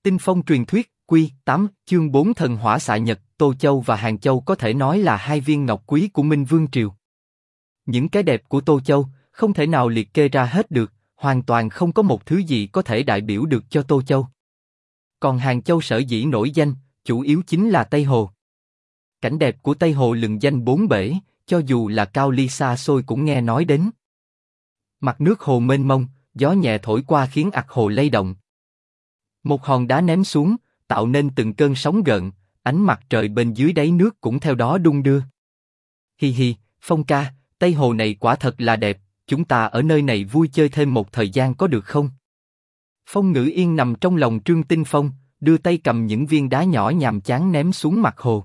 Tinh Phong truyền thuyết, Quy 8, chương 4 thần hỏa xạ nhật, Tô Châu và Hàng Châu có thể nói là hai viên ngọc quý của Minh Vương Triều. Những cái đẹp của Tô Châu, không thể nào liệt kê ra hết được, hoàn toàn không có một thứ gì có thể đại biểu được cho Tô Châu. Còn Hàng Châu sở dĩ nổi danh, chủ yếu chính là Tây Hồ. Cảnh đẹp của Tây Hồ lừng danh bốn bể, cho dù là cao ly xa xôi cũng nghe nói đến. Mặt nước hồ mênh mông, gió nhẹ thổi qua khiến ặc hồ lay động. Một hòn đá ném xuống, tạo nên từng cơn sóng gợn, ánh mặt trời bên dưới đáy nước cũng theo đó đung đưa. Hi hi, Phong ca, Tây Hồ này quả thật là đẹp, chúng ta ở nơi này vui chơi thêm một thời gian có được không? Phong Ngữ Yên nằm trong lòng Trương Tinh Phong, đưa tay cầm những viên đá nhỏ nhàm chán ném xuống mặt hồ.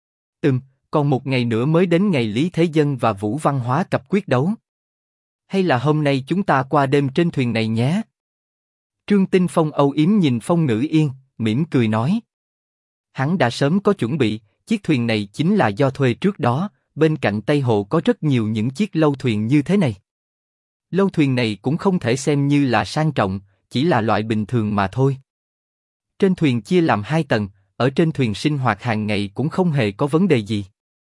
Còn một ngày nữa mới đến ngày Lý Thế Dân và Vũ Văn Hóa cặp quyết đấu. Hay là hôm nay chúng ta qua đêm trên thuyền này nhé? Trương Tinh Phong âu yếm nhìn Phong Ngữ Yên, mỉm cười nói. Hắn đã sớm có chuẩn bị, chiếc thuyền này chính là do thuê trước đó, bên cạnh Tây Hồ có rất nhiều những chiếc lâu thuyền như thế này. Lâu thuyền này cũng không thể xem như là sang trọng, chỉ là loại bình thường mà thôi. Trên thuyền chia làm 2 tầng, ở trên thuyền sinh hoạt hàng ngày cũng không hề có vấn đề gì.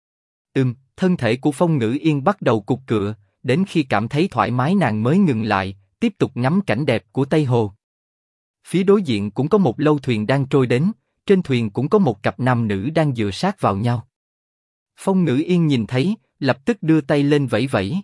Thân thể của Phong Ngữ Yên bắt đầu cục cựa, đến khi cảm thấy thoải mái nàng mới ngừng lại, tiếp tục ngắm cảnh đẹp của Tây Hồ. Phía đối diện cũng có một lâu thuyền đang trôi đến, trên thuyền cũng có một cặp nam nữ đang dựa sát vào nhau. Phong Ngữ Yên nhìn thấy, lập tức đưa tay lên vẫy vẫy.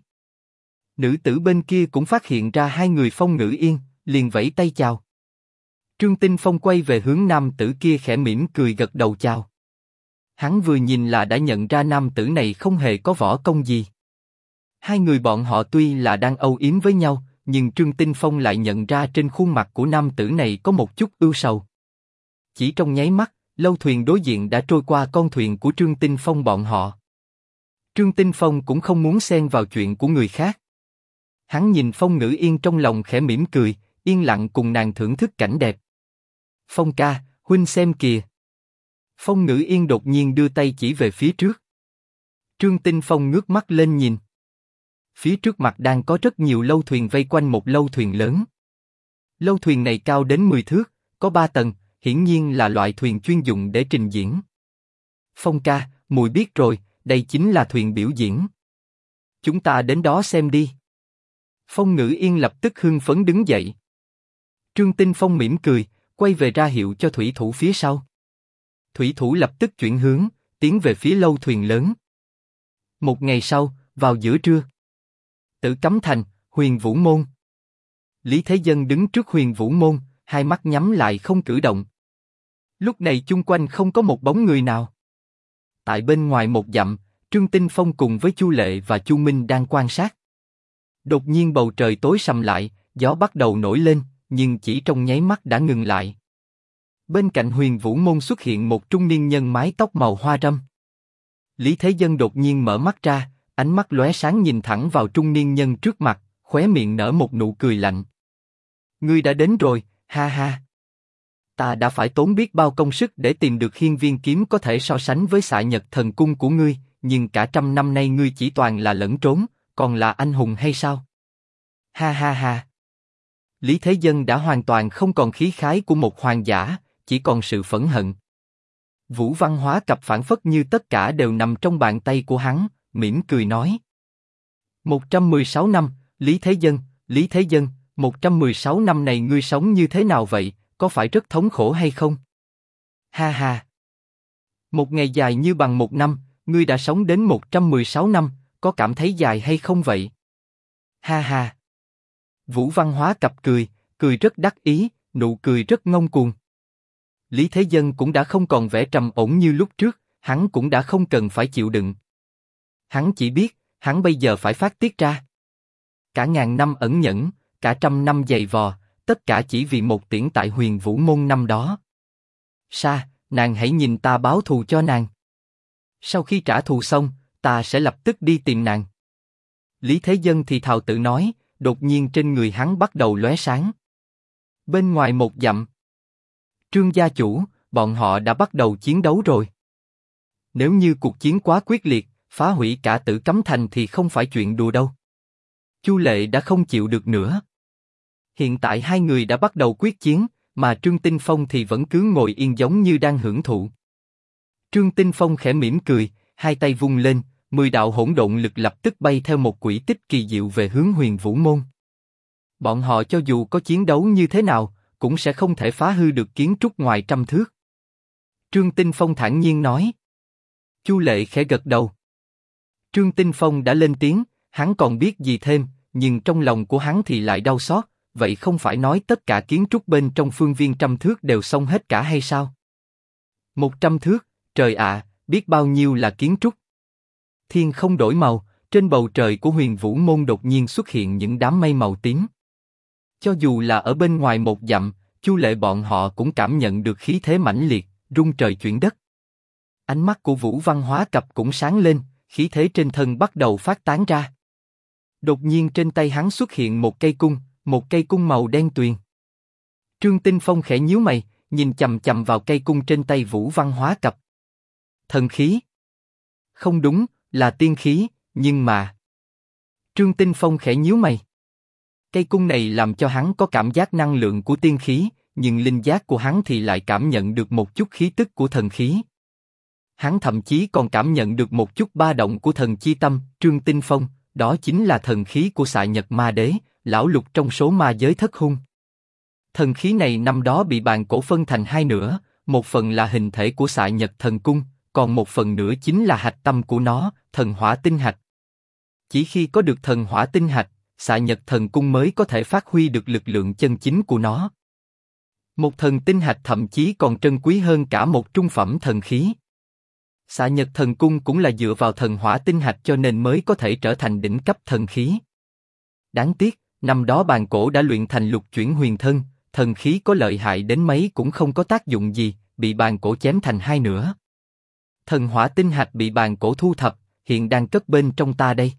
Nữ tử bên kia cũng phát hiện ra hai người Phong Ngữ Yên, liền vẫy tay chào. Trương Tinh Phong quay về hướng nam tử kia khẽ mỉm cười gật đầu chào. Hắn vừa nhìn là đã nhận ra nam tử này không hề có võ công gì. Hai người bọn họ tuy là đang âu yếm với nhau, nhưng Trương Tinh Phong lại nhận ra trên khuôn mặt của nam tử này có một chút ưu sầu. Chỉ trong nháy mắt, lâu thuyền đối diện đã trôi qua con thuyền của Trương Tinh Phong bọn họ. Trương Tinh Phong cũng không muốn xen vào chuyện của người khác. Hắn nhìn Phong Ngữ Yên trong lòng khẽ mỉm cười, yên lặng cùng nàng thưởng thức cảnh đẹp. Phong ca, huynh xem kìa. Phong Ngữ Yên đột nhiên đưa tay chỉ về phía trước. Trương Tinh Phong ngước mắt lên nhìn. Phía trước mặt đang có rất nhiều lâu thuyền vây quanh một lâu thuyền lớn. Lâu thuyền này cao đến 10 thước, có 3 tầng, hiển nhiên là loại thuyền chuyên dụng để trình diễn. Phong ca, muội biết rồi, đây chính là thuyền biểu diễn. Chúng ta đến đó xem đi. Phong Ngữ Yên lập tức hưng phấn đứng dậy. Trương Tinh Phong mỉm cười, quay về ra hiệu cho thủy thủ phía sau. Thủy thủ lập tức chuyển hướng, tiến về phía lâu thuyền lớn. Một ngày sau, vào giữa trưa. Tử Cấm Thành, Huyền Vũ Môn. Lý Thế Dân đứng trước Huyền Vũ Môn, hai mắt nhắm lại không cử động. Lúc này chung quanh không có một bóng người nào. Tại bên ngoài một dặm, Trương Tinh Phong cùng với Chu Lệ và Chu Minh đang quan sát. Đột nhiên bầu trời tối sầm lại, gió bắt đầu nổi lên, nhưng chỉ trong nháy mắt đã ngừng lại. Bên cạnh Huyền Vũ Môn xuất hiện một trung niên nhân mái tóc màu hoa râm. Lý Thế Dân đột nhiên mở mắt ra, ánh mắt lóe sáng nhìn thẳng vào trung niên nhân trước mặt, khóe miệng nở một nụ cười lạnh. Ngươi đã đến rồi, ha ha. Ta đã phải tốn biết bao công sức để tìm được hiên viên kiếm có thể so sánh với xạ nhật thần cung của ngươi, nhưng cả 100 năm nay ngươi chỉ toàn là lẫn trốn, còn là anh hùng hay sao? Ha ha ha. Lý Thế Dân đã hoàn toàn không còn khí khái của một hoàng giả, chỉ còn sự phẫn hận. Vũ Văn Hóa cặp phảng phất như tất cả đều nằm trong bàn tay của hắn, mỉm cười nói. 116 năm, Lý Thế Dân, 116 năm này ngươi sống như thế nào vậy, có phải rất thống khổ hay không? Ha ha. Một ngày dài như bằng một năm, ngươi đã sống đến 116 năm, có cảm thấy dài hay không vậy? Ha ha. Vũ Văn Hóa cặp cười, cười rất đắc ý, nụ cười rất ngông cuồng. Lý Thế Dân cũng đã không còn vẻ trầm ổn như lúc trước, hắn cũng đã không cần phải chịu đựng. Hắn chỉ biết, hắn bây giờ phải phát tiết ra. Cả 1000 năm ẩn nhẫn, cả 100 năm dày vò, tất cả chỉ vì một tiễn tại Huyền Vũ Môn năm đó. Sa, nàng hãy nhìn ta báo thù cho nàng. Sau khi trả thù xong, ta sẽ lập tức đi tìm nàng. Lý Thế Dân thì thào tự nói, đột nhiên trên người hắn bắt đầu lóe sáng. Bên ngoài một dặm, Trương gia chủ, bọn họ đã bắt đầu chiến đấu rồi. Nếu như cuộc chiến quá quyết liệt, phá hủy cả Tử Cấm Thành thì không phải chuyện đùa đâu. Chu Lệ đã không chịu được nữa. Hiện tại hai người đã bắt đầu quyết chiến, mà Trương Tinh Phong thì vẫn cứ ngồi yên giống như đang hưởng thụ. Trương Tinh Phong khẽ mỉm cười, hai tay vung lên, 10 đạo hỗn độn lực lập tức bay theo một quỹ tích kỳ diệu về hướng Huyền Vũ Môn. Bọn họ cho dù có chiến đấu như thế nào, cũng sẽ không thể phá hư được kiến trúc ngoài trăm thước. Trương Tinh Phong thản nhiên nói. Chu Lệ khẽ gật đầu. Trương Tinh Phong đã lên tiếng, hắn còn biết gì thêm, nhưng trong lòng của hắn thì lại đau xót, vậy không phải nói tất cả kiến trúc bên trong phương viên trăm thước đều xong hết cả hay sao? 100 thước, trời ạ, biết bao nhiêu là kiến trúc. Thiên không đổi màu, trên bầu trời của Huyền Vũ Môn đột nhiên xuất hiện những đám mây màu tím. Cho dù là ở bên ngoài một dặm, Chu Lệ bọn họ cũng cảm nhận được khí thế mãnh liệt, rung trời chuyển đất. Ánh mắt của Vũ Văn Hóa Cập cũng sáng lên, khí thế trên thân bắt đầu phát tán ra. Đột nhiên trên tay hắn xuất hiện một cây cung màu đen tuyền. Trương Tinh Phong khẽ nhíu mày, nhìn chằm chằm vào cây cung trên tay Vũ Văn Hóa Cập. Thần khí? Không đúng, là tiên khí, nhưng mà... Trương Tinh Phong khẽ nhíu mày. Cây cung này làm cho hắn có cảm giác năng lượng của tiên khí, nhưng linh giác của hắn thì lại cảm nhận được một chút khí tức của thần khí. Hắn thậm chí còn cảm nhận được một chút ba động của thần chi tâm. Trương Tinh Phong, đó chính là thần khí của Xạ Nhật Ma Đế, lão lục trong số ma giới thất hung. Thần khí này năm đó bị bàn cổ phân thành hai nửa, một phần là hình thể của Xạ Nhật Thần Cung, còn một phần nữa chính là hạch tâm của nó, thần hỏa tinh hạch. Chỉ khi có được thần hỏa tinh hạch, Xạ Nhật Thần Cung mới có thể phát huy được lực lượng chân chính của nó. Một thần tinh hạch thậm chí còn trân quý hơn cả một trung phẩm thần khí. Xạ Nhật Thần Cung cũng là dựa vào thần hỏa tinh hạch cho nên mới có thể trở thành đỉnh cấp thần khí. Đáng tiếc, năm đó bàn cổ đã luyện thành lục chuyển huyền thân, thần khí có lợi hại đến mấy cũng không có tác dụng gì, bị bàn cổ chém thành hai nửa. Thần hỏa tinh hạch bị bàn cổ thu thập, hiện đang cất bên trong ta đây.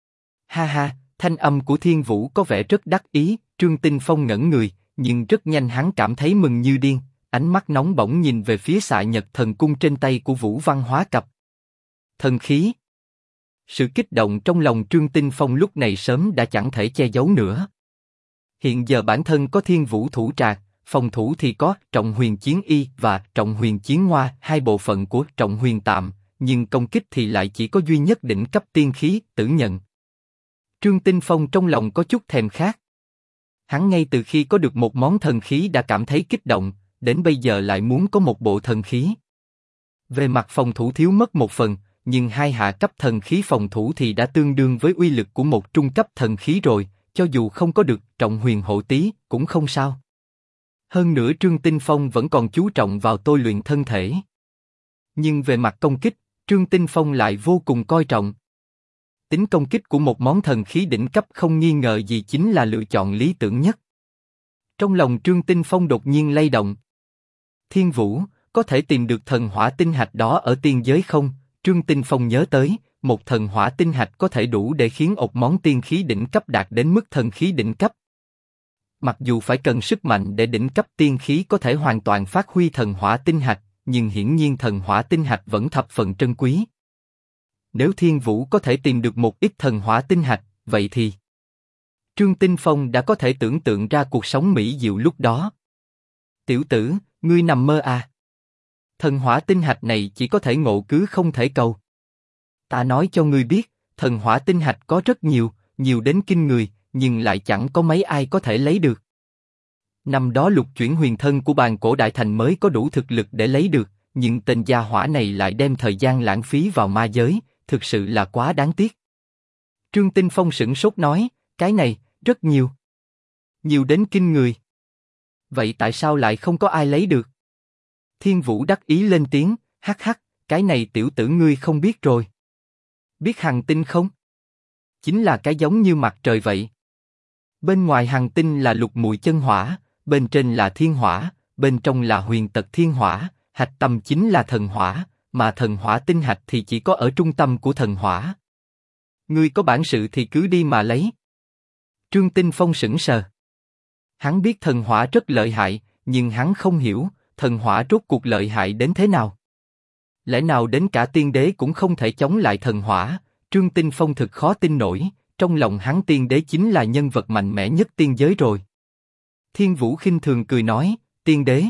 Ha ha, thanh âm của Thiên Vũ có vẻ rất đắc ý. Trương Tinh Phong ngẩn người, nhưng rất nhanh hắn cảm thấy mừng như điên, ánh mắt nóng bỏng nhìn về phía Xạ Nhật Thần Cung trên tay của Vũ Văn Hóa Cập. Thần khí. Sự kích động trong lòng Trương Tinh Phong lúc này sớm đã chẳng thể che giấu nữa. Hiện giờ bản thân có Thiên Vũ thủ trạc, phòng thủ thì có Trọng Huyền Chiến Y và Trọng Huyền Chiến Hoa, hai bộ phận của Trọng Huyền Tạm, nhưng công kích thì lại chỉ có duy nhất đỉnh cấp tiên khí, Tử Nhận. Trương Tinh Phong trong lòng có chút thèm khát. Hắn ngay từ khi có được một món thần khí đã cảm thấy kích động, đến bây giờ lại muốn có một bộ thần khí. Về mặt phòng thủ thiếu mất một phần, nhưng hai hạ cấp thần khí phòng thủ thì đã tương đương với uy lực của một trung cấp thần khí rồi, cho dù không có được Trọng Huyền Hộ Tí cũng không sao. Hơn nữa Trương Tinh Phong vẫn còn chú trọng vào tôi luyện thân thể. Nhưng về mặt công kích, Trương Tinh Phong lại vô cùng coi trọng. Tính công kích của một món thần khí đỉnh cấp không nghi ngờ gì chính là lựa chọn lý tưởng nhất. Trong lòng Trương Tinh Phong đột nhiên lay động. Thiên Vũ, có thể tìm được thần hỏa tinh hạch đó ở tiên giới không? Trương Tinh Phong nhớ tới, một thần hỏa tinh hạch có thể đủ để khiến một món tiên khí đỉnh cấp đạt đến mức thần khí đỉnh cấp. Mặc dù phải cần sức mạnh để đỉnh cấp tiên khí có thể hoàn toàn phát huy thần hỏa tinh hạch, nhưng hiển nhiên thần hỏa tinh hạch vẫn thập phần trân quý. Nếu Thiên Vũ có thể tìm được một ít thần hỏa tinh hạch, vậy thì... Trương Tinh Phong đã có thể tưởng tượng ra cuộc sống mỹ diệu lúc đó. Tiểu tử, ngươi nằm mơ à? Thần hỏa tinh hạch này chỉ có thể ngộ cứ không thể cầu. Ta nói cho ngươi biết, thần hỏa tinh hạch có rất nhiều, nhiều đến kinh người, nhưng lại chẳng có mấy ai có thể lấy được. Năm đó lục chuyển huyền thân của bàn cổ đại thành mới có đủ thực lực để lấy được, nhưng tên gia hỏa này lại đem thời gian lãng phí vào ma giới, thực sự là quá đáng tiếc. Trương Tinh Phong sửng sốt nói, cái này, rất nhiều. Nhiều đến kinh người. Vậy tại sao lại không có ai lấy được? Thiên Vũ đắc ý lên tiếng, hắc hắc, cái này tiểu tử ngươi không biết rồi. Biết hằng tinh không? Chính là cái giống như mặt trời vậy. Bên ngoài hằng tinh là lục mùi chân hỏa, bên trên là thiên hỏa, bên trong là huyền tật thiên hỏa, hạch tâm chính là thần hỏa, mà thần hỏa tinh hạch thì chỉ có ở trung tâm của thần hỏa. Ngươi có bản sự thì cứ đi mà lấy. Trương Tinh Phong sững sờ. Hắn biết thần hỏa rất lợi hại, nhưng hắn không hiểu, thần hỏa rốt cuộc lợi hại đến thế nào. Lẽ nào đến cả tiên đế cũng không thể chống lại thần hỏa? Trương Tinh Phong thực khó tin nổi, trong lòng hắn tiên đế chính là nhân vật mạnh mẽ nhất tiên giới rồi. Thiên Vũ khinh thường cười nói, Tiên đế.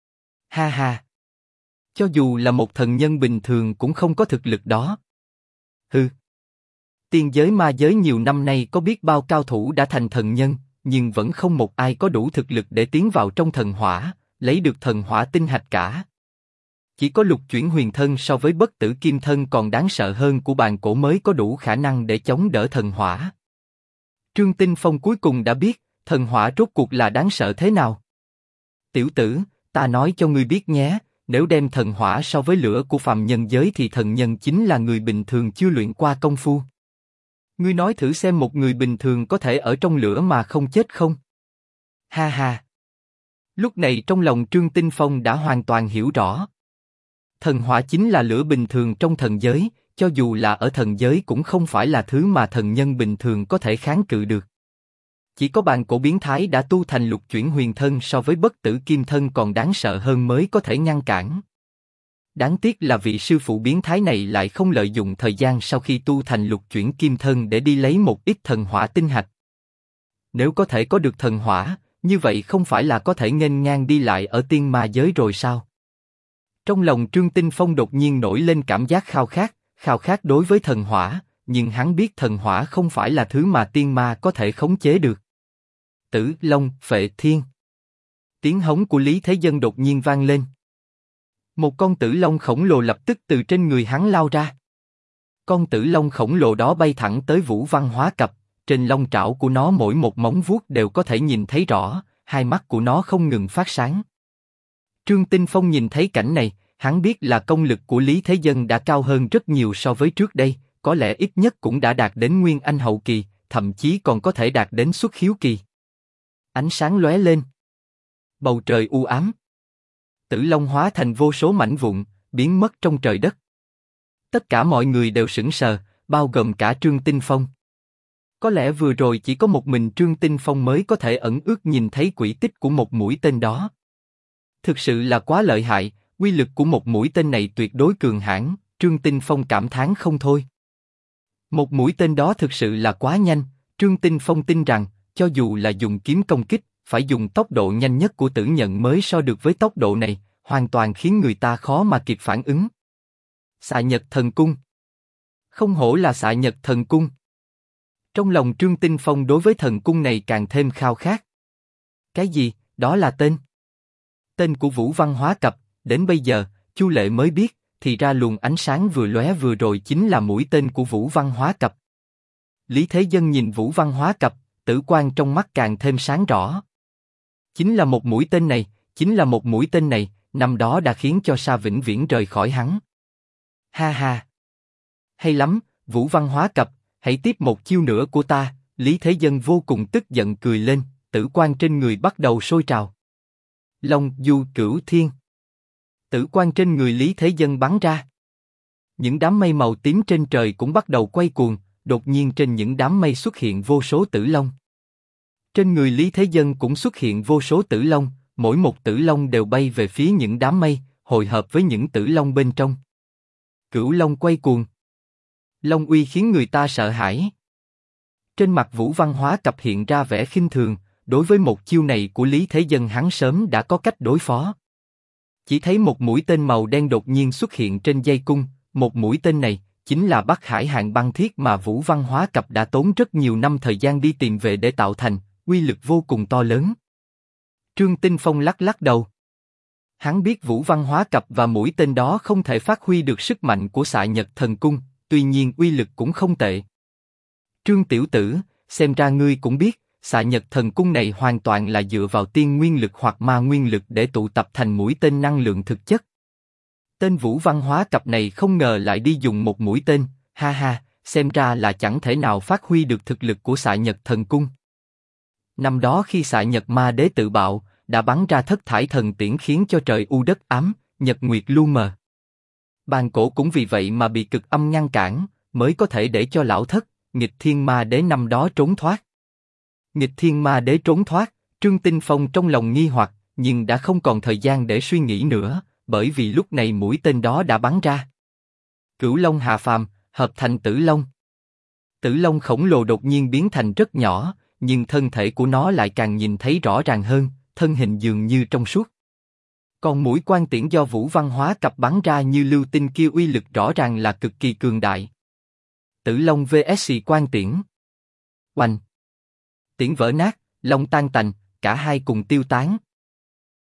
Ha ha. Cho dù là một thần nhân bình thường cũng không có thực lực đó. Hừ. Tiên giới ma giới nhiều năm nay có biết bao cao thủ đã thành thần nhân, nhưng vẫn không một ai có đủ thực lực để tiến vào trong thần hỏa, lấy được thần hỏa tinh hạch cả. Chỉ có lục chuyển huyền thân so với bất tử kim thân còn đáng sợ hơn của bàn cổ mới có đủ khả năng để chống đỡ thần hỏa. Trương Tinh Phong cuối cùng đã biết, thần hỏa rốt cuộc là đáng sợ thế nào. Tiểu tử, ta nói cho ngươi biết nhé, nếu đem thần hỏa so với lửa của phàm nhân giới thì thần nhân chính là người bình thường chưa luyện qua công phu. Ngươi nói thử xem một người bình thường có thể ở trong lửa mà không chết không? Ha ha. Lúc này trong lòng Trương Tinh Phong đã hoàn toàn hiểu rõ. Thần hỏa chính là lửa bình thường trong thần giới, cho dù là ở thần giới cũng không phải là thứ mà thần nhân bình thường có thể kháng cự được. Chỉ có bàn cổ biến thái đã tu thành lục chuyển huyền thân so với bất tử kim thân còn đáng sợ hơn mới có thể ngăn cản. Đáng tiếc là vị sư phụ biến thái này lại không lợi dụng thời gian sau khi tu thành lục chuyển kim thân để đi lấy một ít thần hỏa tinh hạch. Nếu có thể có được thần hỏa, như vậy không phải là có thể nghênh ngang đi lại ở tiên ma giới rồi sao? Trong lòng Trương Tinh Phong đột nhiên nổi lên cảm giác khao khát đối với thần hỏa, nhưng hắn biết thần hỏa không phải là thứ mà tiên ma có thể khống chế được. Tử Long Phệ Thiên. Tiếng hống của Lý Thế Dân đột nhiên vang lên. Một con tử long khổng lồ lập tức từ trên người hắn lao ra. Con tử long khổng lồ đó bay thẳng tới Vũ Văn Hóa Cập, trên long trảo của nó mỗi một móng vuốt đều có thể nhìn thấy rõ, hai mắt của nó không ngừng phát sáng. Trương Tinh Phong nhìn thấy cảnh này, hắn biết là công lực của Lý Thế Dân đã cao hơn rất nhiều so với trước đây, có lẽ ít nhất cũng đã đạt đến Nguyên Anh hậu kỳ, thậm chí còn có thể đạt đến xuất khiếu kỳ. Ánh sáng lóe lên. Bầu trời u ám. Tử long hóa thành vô số mảnh vụn, biến mất trong trời đất. Tất cả mọi người đều sững sờ, bao gồm cả Trương Tinh Phong. Có lẽ vừa rồi chỉ có một mình Trương Tinh Phong mới có thể ẩn ước nhìn thấy quỹ tích của một mũi tên đó. Thực sự là quá lợi hại, uy lực của một mũi tên này tuyệt đối cường hãn, Trương Tinh Phong cảm thán không thôi. Một mũi tên đó thực sự là quá nhanh, Trương Tinh Phong tin rằng, cho dù là dùng kiếm công kích, phải dùng tốc độ nhanh nhất của tử nhận mới so được với tốc độ này, hoàn toàn khiến người ta khó mà kịp phản ứng. Xạ Nhật Thần Cung. Không hổ là Xạ Nhật Thần Cung. Trong lòng Trương Tinh Phong đối với thần cung này càng thêm khao khát. Cái gì? Đó là tên. Tên của Vũ Văn Hóa Cập, đến bây giờ, Chu Lệ mới biết, thì ra luồng ánh sáng vừa lóe vừa rồi chính là mũi tên của Vũ Văn Hóa Cập. Lý Thế Dân nhìn Vũ Văn Hóa Cập, tử quang trong mắt càng thêm sáng rõ. Chính là một mũi tên này, chính là một mũi tên này, năm đó đã khiến cho Sa vĩnh viễn rời khỏi hắn. Ha ha. Hay lắm, Vũ Văn Hóa Cập, hãy tiếp một chiêu nữa của ta. Lý Thế Dân vô cùng tức giận cười lên, tử quang trên người bắt đầu sôi trào. Long Du Cửu Thiên. Tử quang trên người Lý Thế Dân bắn ra. Những đám mây màu tím trên trời cũng bắt đầu quay cuồng, đột nhiên trên những đám mây xuất hiện vô số tử long. Trên người Lý Thế Dân cũng xuất hiện vô số tử long, mỗi một tử long đều bay về phía những đám mây, hội hợp với những tử long bên trong. Cửu long quay cuồng. Long uy khiến người ta sợ hãi. Trên mặt Vũ Văn Hóa Cập hiện ra vẻ khinh thường, đối với một chiêu này của Lý Thế Dân hắn sớm đã có cách đối phó. Chỉ thấy một mũi tên màu đen đột nhiên xuất hiện trên dây cung, một mũi tên này chính là Bắc Hải Hàn Băng Thiết mà Vũ Văn Hóa Cập đã tốn rất nhiều năm thời gian đi tìm về để tạo thành, uy lực vô cùng to lớn. Trương Tinh Phong lắc lắc đầu. Hắn biết Vũ Văn Hóa Cập và mũi tên đó không thể phát huy được sức mạnh của Xạ Nhật Thần Cung, tuy nhiên uy lực cũng không tệ. Trương tiểu tử, xem ra ngươi cũng biết, Xạ Nhật Thần Cung này hoàn toàn là dựa vào tiên nguyên lực hoặc ma nguyên lực để tụ tập thành mũi tên năng lượng thực chất. Tên Vũ Văn Hóa Cập này không ngờ lại đi dùng một mũi tên, ha ha, xem ra là chẳng thể nào phát huy được thực lực của Xạ Nhật Thần Cung. Năm đó khi Xạ Nhật Ma Đế tự bạo, đã bắn ra thất thải thần tiễn khiến cho trời u đất ám, nhật nguyệt lu mờ. Bàn cổ cũng vì vậy mà bị cực âm ngăn cản, mới có thể để cho lão thất, Nghịch Thiên Ma Đế năm đó trốn thoát. Nghịch Thiên Ma Đế trốn thoát, Trương Tinh Phong trong lòng nghi hoặc, nhưng đã không còn thời gian để suy nghĩ nữa, bởi vì lúc này mũi tên đó đã bắn ra. Cửu Long hạ phàm, hợp thành Tử Long. Tử Long khổng lồ đột nhiên biến thành rất nhỏ, nhưng thân thể của nó lại càng nhìn thấy rõ ràng hơn, thân hình dường như trong suốt. Còn mũi quan tiễn do Vũ Văn Hóa cặp bắn ra như lưu tinh kia uy lực rõ ràng là cực kỳ cường đại. Tử Long vs quan tiễn. Oanh! Tiễn vỡ nát, long tan tành, cả hai cùng tiêu tán.